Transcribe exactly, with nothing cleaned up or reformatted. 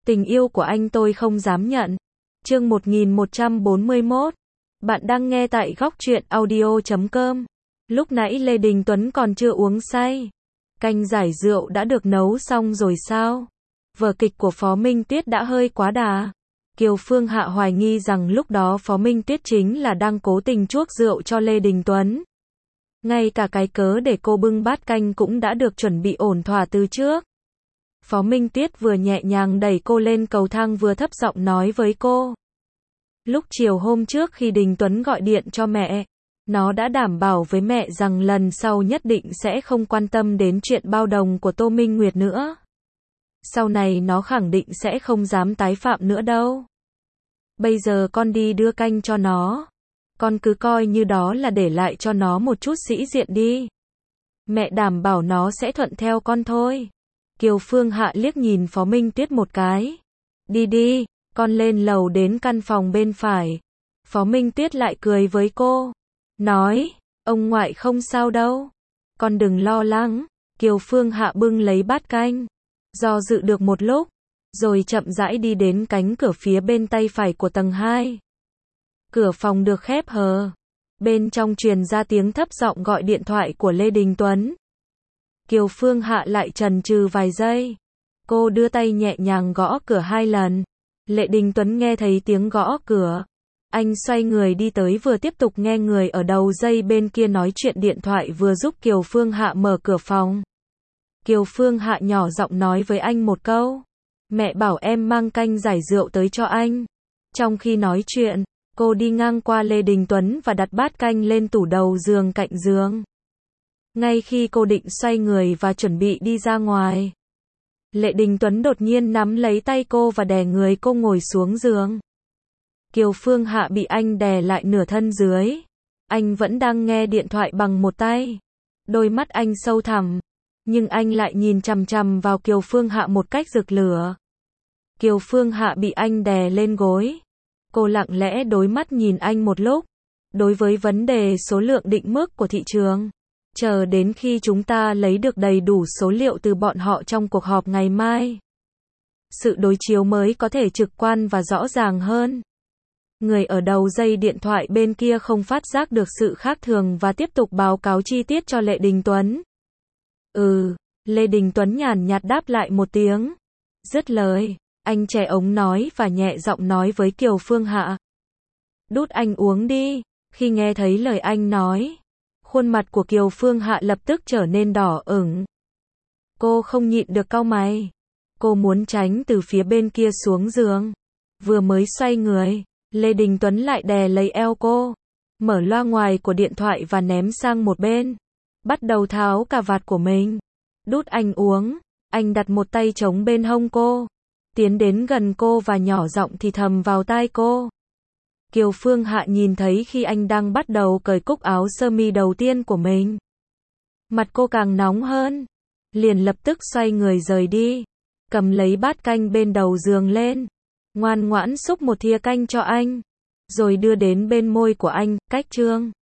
Tình yêu của anh tôi không dám nhận. Chương một nghìn một trăm bốn mươi mốt. Bạn đang nghe tại góc truyện audio chấm com. Lúc nãy Lê Đình Tuấn còn chưa uống say. Canh giải rượu đã được nấu xong rồi sao? Vở kịch của Phó Minh Tuyết đã hơi quá đà. Kiều Phương Hạ hoài nghi rằng lúc đó Phó Minh Tuyết chính là đang cố tình chuốc rượu cho Lê Đình Tuấn. Ngay cả cái cớ để cô bưng bát canh cũng đã được chuẩn bị ổn thỏa từ trước. Phó Minh Tuyết vừa nhẹ nhàng đẩy cô lên cầu thang vừa thấp giọng nói với cô. Lúc chiều hôm trước khi Đình Tuấn gọi điện cho mẹ, nó đã đảm bảo với mẹ rằng lần sau nhất định sẽ không quan tâm đến chuyện bao đồng của Tô Minh Nguyệt nữa. Sau này nó khẳng định sẽ không dám tái phạm nữa đâu. Bây giờ con đi đưa canh cho nó. Con cứ coi như đó là để lại cho nó một chút sĩ diện đi. Mẹ đảm bảo nó sẽ thuận theo con thôi. Kiều Phương Hạ liếc nhìn Phó Minh Tuyết một cái. Đi đi, con lên lầu đến căn phòng bên phải. Phó Minh Tuyết lại cười với cô. Nói, ông ngoại không sao đâu. Con đừng lo lắng. Kiều Phương Hạ bưng lấy bát canh. Do dự được một lúc, rồi chậm rãi đi đến cánh cửa phía bên tay phải của tầng hai. Cửa phòng được khép hờ. Bên trong truyền ra tiếng thấp giọng gọi điện thoại của Lê Đình Tuấn. Kiều Phương Hạ lại chần chừ vài giây. Cô đưa tay nhẹ nhàng gõ cửa hai lần. Lê Đình Tuấn nghe thấy tiếng gõ cửa. Anh xoay người đi tới vừa tiếp tục nghe người ở đầu dây bên kia nói chuyện điện thoại vừa giúp Kiều Phương Hạ mở cửa phòng. Kiều Phương Hạ nhỏ giọng nói với anh một câu. Mẹ bảo em mang canh giải rượu tới cho anh. Trong khi nói chuyện, cô đi ngang qua Lê Đình Tuấn và đặt bát canh lên tủ đầu giường cạnh giường. Ngay khi cô định xoay người và chuẩn bị đi ra ngoài, Lê Đình Tuấn đột nhiên nắm lấy tay cô và đè người cô ngồi xuống giường. Kiều Phương Hạ bị anh đè lại nửa thân dưới. Anh vẫn đang nghe điện thoại bằng một tay. Đôi mắt anh sâu thẳm, nhưng anh lại nhìn chằm chằm vào Kiều Phương Hạ một cách rực lửa. Kiều Phương Hạ bị anh đè lên gối. Cô lặng lẽ đối mắt nhìn anh một lúc. Đối với vấn đề số lượng định mức của thị trường, chờ đến khi chúng ta lấy được đầy đủ số liệu từ bọn họ trong cuộc họp ngày mai, sự đối chiếu mới có thể trực quan và rõ ràng hơn. Người ở đầu dây điện thoại bên kia không phát giác được sự khác thường và tiếp tục báo cáo chi tiết cho Lê Đình Tuấn. Ừ, Lê Đình Tuấn nhàn nhạt đáp lại một tiếng. Dứt lời, anh chè ống nói và nhẹ giọng nói với Kiều Phương Hạ. Đút anh uống đi. Khi nghe thấy lời anh nói, khuôn mặt của Kiều Phương Hạ lập tức trở nên đỏ ửng. Cô không nhịn được cau mày. Cô muốn tránh từ phía bên kia xuống giường. Vừa mới xoay người, Lê Đình Tuấn lại đè lấy eo cô, mở loa ngoài của điện thoại và ném sang một bên. Bắt đầu tháo cà vạt của mình. Đút anh uống. Anh đặt một tay chống bên hông cô, tiến đến gần cô và nhỏ giọng thì thầm vào tai cô. Kiều Phương Hạ nhìn thấy khi anh đang bắt đầu cởi cúc áo sơ mi đầu tiên của mình. Mặt cô càng nóng hơn. Liền lập tức xoay người rời đi. Cầm lấy bát canh bên đầu giường lên. Ngoan ngoãn xúc một thìa canh cho anh. Rồi đưa đến bên môi của anh, cách chương.